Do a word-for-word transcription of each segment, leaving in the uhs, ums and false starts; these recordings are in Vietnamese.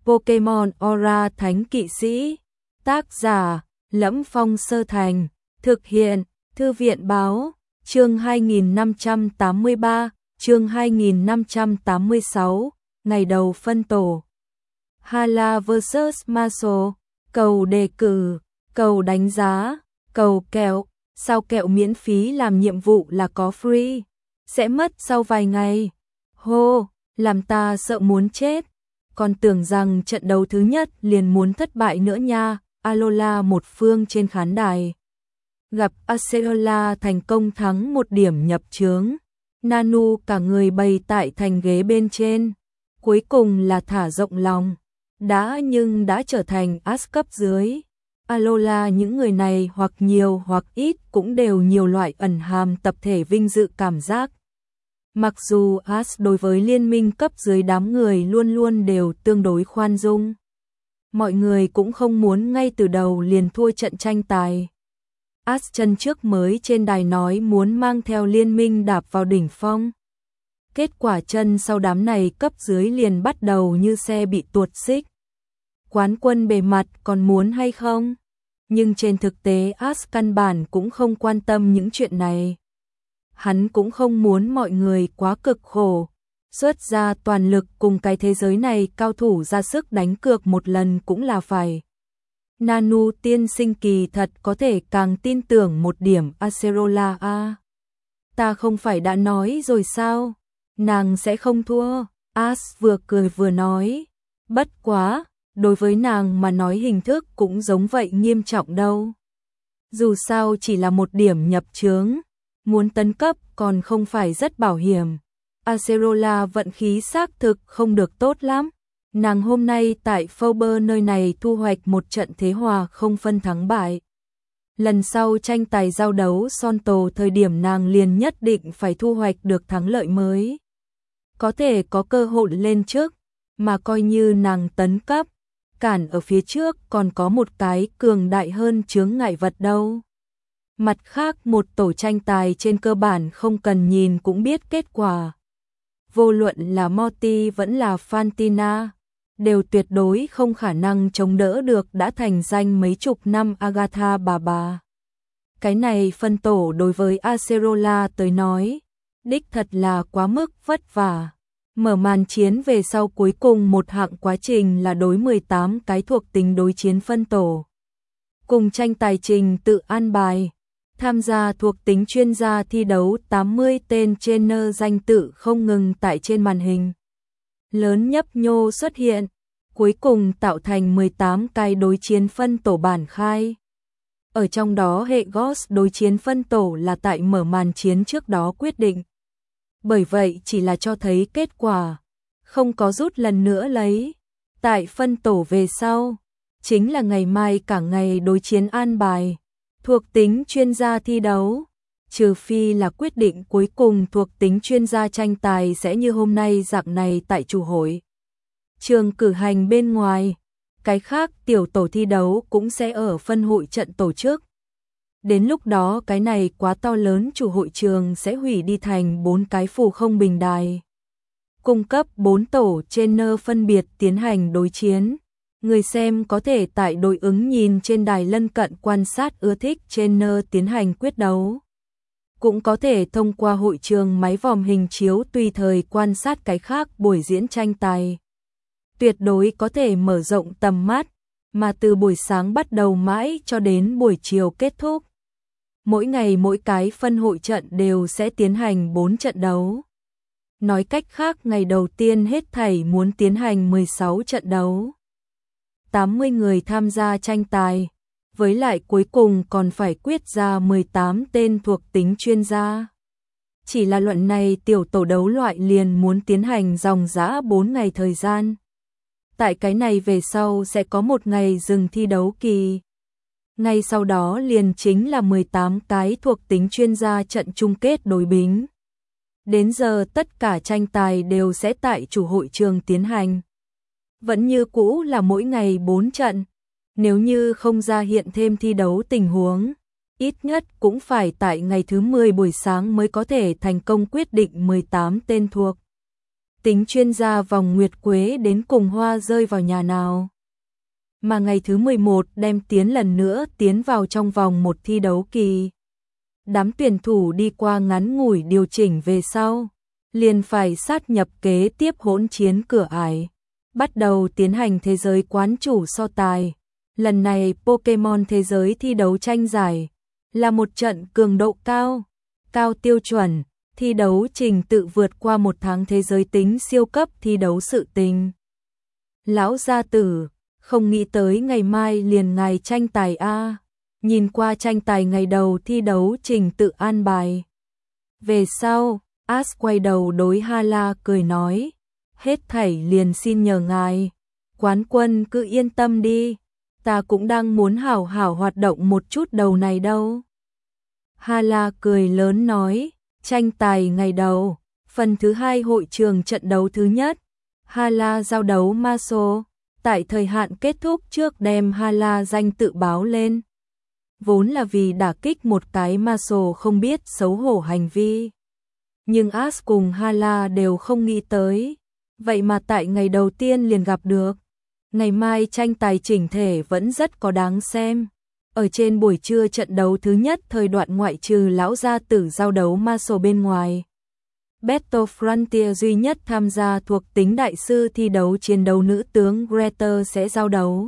Pokemon Aura Thánh Kỵ Sĩ. Tác giả: Lẫm Phong Sơ Thành. Thực hiện: Thư viện Báo. Chương hai nghìn năm trăm tám mươi ba, chương hai nghìn năm trăm tám mươi sáu, ngày đầu phân tổ. Hala versus Marshall. Cầu đề cử, cầu đánh giá, cầu kẹo. Sao kẹo miễn phí làm nhiệm vụ là có free? Sẽ mất sau vài ngày. Hô, làm ta sợ muốn chết. Còn tưởng rằng trận đấu thứ nhất liền muốn thất bại nữa nha. Alola một phương trên khán đài. Gặp Acerola thành công thắng một điểm nhập chướng. Nanu cả người bày tại thành ghế bên trên. Cuối cùng là thả rộng lòng. Đã nhưng đã trở thành As cấp dưới. Alola những người này hoặc nhiều hoặc ít cũng đều nhiều loại ẩn hàm tập thể vinh dự cảm giác. Mặc dù As đối với liên minh cấp dưới đám người luôn luôn đều tương đối khoan dung. Mọi người cũng không muốn ngay từ đầu liền thua trận tranh tài. As chân trước mới trên đài nói muốn mang theo liên minh đạp vào đỉnh phong. Kết quả chân sau đám này cấp dưới liền bắt đầu như xe bị tuột xích. Quán quân bề mặt còn muốn hay không? Nhưng trên thực tế As căn bản cũng không quan tâm những chuyện này. Hắn cũng không muốn mọi người quá cực khổ. Xuất ra toàn lực cùng cái thế giới này cao thủ ra sức đánh cược một lần cũng là phải. Nanu tiên sinh kỳ thật có thể càng tin tưởng một điểm Acerola a. Ta không phải đã nói rồi sao? Nàng sẽ không thua. As vừa cười vừa nói. Bất quá, đối với nàng mà nói hình thức cũng giống vậy nghiêm trọng đâu. Dù sao chỉ là một điểm nhập chướng. Muốn tấn cấp còn không phải rất bảo hiểm. Acerola vận khí xác thực không được tốt lắm. Nàng hôm nay tại Fauber nơi này thu hoạch một trận thế hòa không phân thắng bại. Lần sau tranh tài giao đấu son tổ thời điểm nàng liền nhất định phải thu hoạch được thắng lợi mới. Có thể có cơ hội lên trước, mà coi như nàng tấn cấp, cản ở phía trước còn có một cái cường đại hơn chướng ngại vật đâu. Mặt khác một tổ tranh tài trên cơ bản không cần nhìn cũng biết kết quả. Vô luận là Morty vẫn là Fantina, đều tuyệt đối không khả năng chống đỡ được đã thành danh mấy chục năm Agatha bà bà. Cái này phân tổ đối với Acerola tới nói, đích thật là quá mức vất vả. Mở màn chiến về sau cuối cùng một hạng quá trình là đối mười tám cái thuộc tính đối chiến phân tổ. Cùng tranh tài trình tự an bài. Tham gia thuộc tính chuyên gia thi đấu tám mươi tên trainer danh tự không ngừng tại trên màn hình. Lớn nhấp nhô xuất hiện, cuối cùng tạo thành mười tám cái đối chiến phân tổ bản khai. Ở trong đó hệ Ghost đối chiến phân tổ là tại mở màn chiến trước đó quyết định. Bởi vậy chỉ là cho thấy kết quả, không có rút lần nữa lấy. Tại phân tổ về sau, chính là ngày mai cả ngày đối chiến an bài. Thuộc tính chuyên gia thi đấu, trừ phi là quyết định cuối cùng thuộc tính chuyên gia tranh tài sẽ như hôm nay dạng này tại chủ hội. Trường cử hành bên ngoài, cái khác tiểu tổ thi đấu cũng sẽ ở phân hội trận tổ chức. Đến lúc đó cái này quá to lớn chủ hội trường sẽ hủy đi thành bốn cái phù không bình đài. Cung cấp bốn tổ trainer phân biệt tiến hành đối chiến. Người xem có thể tại đối ứng nhìn trên đài lân cận quan sát ưa thích trainer tiến hành quyết đấu. Cũng có thể thông qua hội trường máy vòm hình chiếu tùy thời quan sát cái khác buổi diễn tranh tài. Tuyệt đối có thể mở rộng tầm mắt, mà từ buổi sáng bắt đầu mãi cho đến buổi chiều kết thúc. Mỗi ngày mỗi cái phân hội trận đều sẽ tiến hành bốn trận đấu. Nói cách khác ngày đầu tiên hết thảy muốn tiến hành mười sáu trận đấu. tám mươi người tham gia tranh tài, với lại cuối cùng còn phải quyết ra mười tám tên thuộc tính chuyên gia. Chỉ là luận này tiểu tổ đấu loại liền muốn tiến hành dòng dã bốn ngày thời gian. Tại cái này về sau sẽ có một ngày dừng thi đấu kỳ. Ngay sau đó liền chính là mười tám cái thuộc tính chuyên gia trận chung kết đối bính. Đến giờ tất cả tranh tài đều sẽ tại chủ hội trường tiến hành. Vẫn như cũ là mỗi ngày bốn trận, nếu như không ra hiện thêm thi đấu tình huống, ít nhất cũng phải tại ngày thứ mười buổi sáng mới có thể thành công quyết định mười tám tên thuộc tính chuyên gia vòng nguyệt quế đến cùng hoa rơi vào nhà nào. Mà ngày thứ mười một đem tiến lần nữa tiến vào trong vòng một thi đấu kỳ. Đám tuyển thủ đi qua ngắn ngủi điều chỉnh về sau, liền phải sát nhập kế tiếp hỗn chiến cửa ải, bắt đầu tiến hành thế giới quán chủ so tài. Lần này Pokemon thế giới thi đấu tranh giải là một trận cường độ cao, cao tiêu chuẩn, thi đấu trình tự vượt qua một tháng thế giới tính siêu cấp thi đấu sự tình. Lão gia tử, không nghĩ tới ngày mai liền ngày tranh tài a. Nhìn qua tranh tài ngày đầu thi đấu trình tự an bài. Về sau, Ash quay đầu đối Hala cười nói, hết thảy liền xin nhờ ngài, quán quân cứ yên tâm đi, ta cũng đang muốn hảo hảo hoạt động một chút đầu này đâu. Hala cười lớn nói, tranh tài ngày đầu, phần thứ hai hội trường trận đấu thứ nhất, Hala giao đấu Maso, tại thời hạn kết thúc trước đem Hala danh tự báo lên. Vốn là vì đả kích một cái Maso không biết xấu hổ hành vi. Nhưng Ash cùng Hala đều không nghĩ tới, vậy mà tại ngày đầu tiên liền gặp được. Ngày mai tranh tài chỉnh thể vẫn rất có đáng xem. Ở trên buổi trưa trận đấu thứ nhất thời đoạn ngoại trừ lão gia tử giao đấu Maso bên ngoài. Battle Frontier duy nhất tham gia thuộc tính đại sư thi đấu chiến đấu nữ tướng Greater sẽ giao đấu.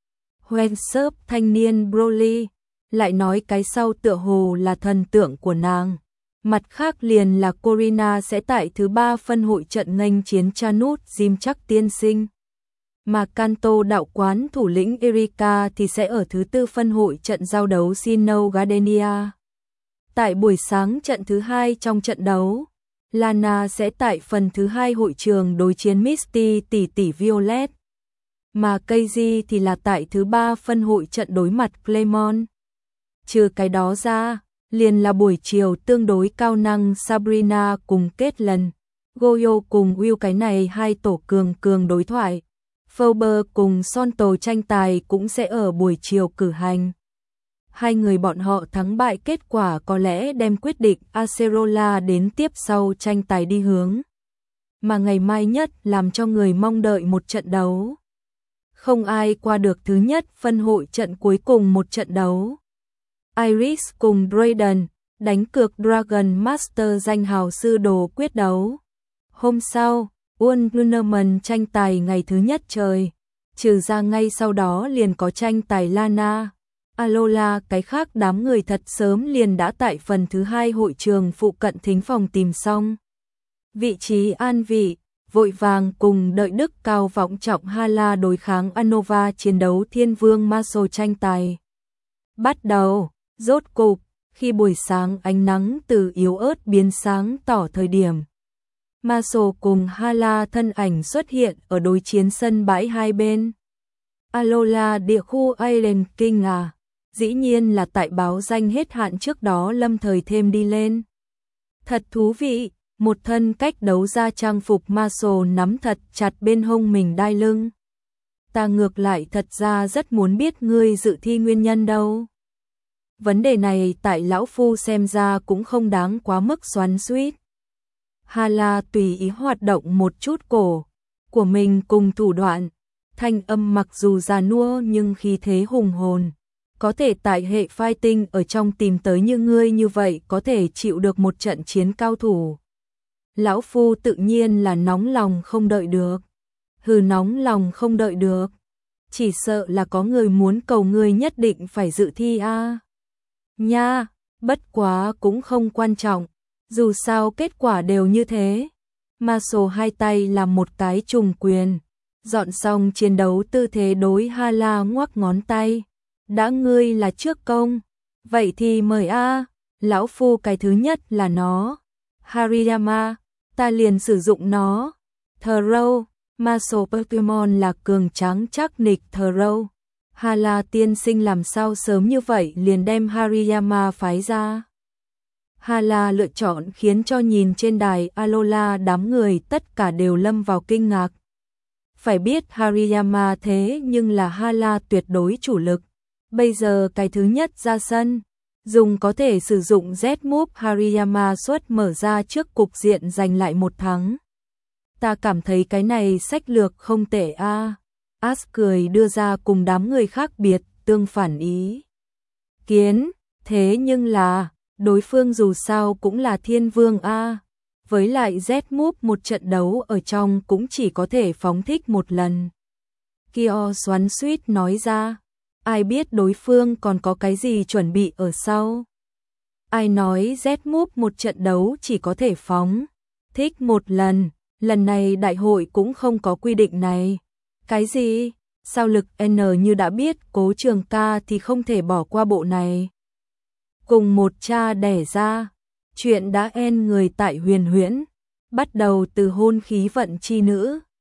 Wensub thanh niên Broly, lại nói cái sau tựa hồ là thần tượng của nàng. Mặt khác liền là Corina sẽ tại thứ ba phân hội trận nghênh chiến Chanut Jim chắc tiên sinh. Mà Kanto đạo quán thủ lĩnh Erika thì sẽ ở thứ tư phân hội trận giao đấu Sinnoh Gardenia. Tại buổi sáng trận thứ hai trong trận đấu, Lana sẽ tại phần thứ hai hội trường đối chiến Misty tỷ tỷ Violet. Mà Keiji thì là tại thứ ba phân hội trận đối mặt Clemon. Trừ cái đó ra, liền là buổi chiều tương đối cao năng Sabrina cùng kết lần, Goyo cùng Will cái này hai tổ cường cường đối thoại. Fauber cùng Sonto tranh tài cũng sẽ ở buổi chiều cử hành. Hai người bọn họ thắng bại kết quả có lẽ đem quyết định Acerola đến tiếp sau tranh tài đi hướng. Mà ngày mai nhất làm cho người mong đợi một trận đấu. Không ai qua được thứ nhất phân hội trận cuối cùng một trận đấu. Iris cùng Drayden đánh cược Dragon Master danh hào sư đồ quyết đấu. Hôm sau, Uôn Tournament tranh tài ngày thứ nhất trời. Trừ ra ngay sau đó liền có tranh tài Lana, Alola, cái khác đám người thật sớm liền đã tại phần thứ hai hội trường phụ cận thính phòng tìm xong. Vị trí an vị, vội vàng cùng đợi đức cao vọng trọng Hala đối kháng Anova chiến đấu Thiên Vương Maso tranh tài. Bắt đầu, rốt cục, khi buổi sáng ánh nắng từ yếu ớt biến sáng tỏ thời điểm. Maso cùng Hala thân ảnh xuất hiện ở đối chiến sân bãi hai bên. Alola địa khu Island King à, dĩ nhiên là tại báo danh hết hạn trước đó lâm thời thêm đi lên. Thật thú vị, một thân cách đấu ra trang phục Maso nắm thật chặt bên hông mình đai lưng. Ta ngược lại thật ra rất muốn biết ngươi dự thi nguyên nhân đâu. Vấn đề này tại lão phu xem ra cũng không đáng quá mức xoắn xuýt. Hala tùy ý hoạt động một chút cổ của mình cùng thủ đoạn, thanh âm mặc dù già nua nhưng khí thế hùng hồn, có thể tại hệ fighting ở trong tìm tới như ngươi như vậy có thể chịu được một trận chiến cao thủ. Lão phu tự nhiên là nóng lòng không đợi được. Hừ, nóng lòng không đợi được. Chỉ sợ là có người muốn cầu ngươi nhất định phải dự thi a. À. Nha, bất quá cũng không quan trọng. Dù sao kết quả đều như thế. Maso hai tay làm một cái trùng quyền. Dọn xong chiến đấu tư thế đối Hala ngoắc ngón tay. Đã ngươi là trước công. Vậy thì mời a. Lão phu cái thứ nhất là nó. Hariyama, ta liền sử dụng nó. Throw, Maso Pokemon là cường tráng chắc nịch Throw. Hala tiên sinh làm sao sớm như vậy liền đem Hariyama phái ra. Hala lựa chọn khiến cho nhìn trên đài Alola đám người tất cả đều lâm vào kinh ngạc. Phải biết Hariyama thế nhưng là Hala tuyệt đối chủ lực. Bây giờ cái thứ nhất ra sân, dùng có thể sử dụng Z-Move Hariyama suất mở ra trước cục diện giành lại một thắng. ta cảm thấy cái này sách lược không tệ a. As cười đưa ra cùng đám người khác biệt, tương phản ý kiến, thế nhưng là, đối phương dù sao cũng là thiên vương a. Với lại Z-Move một trận đấu ở trong cũng chỉ có thể phóng thích một lần. Kyo xoắn xuýt nói ra, ai biết đối phương còn có cái gì chuẩn bị ở sau. Ai nói Z-Move một trận đấu chỉ có thể phóng thích một lần, lần này đại hội cũng không có quy định này. Cái gì? Sao Lực N như đã biết Cố Trường Ca thì không thể bỏ qua bộ này. Cùng một cha đẻ ra, chuyện đã en người tại Huyền Huyễn, bắt đầu từ hôn khí vận chi nữ,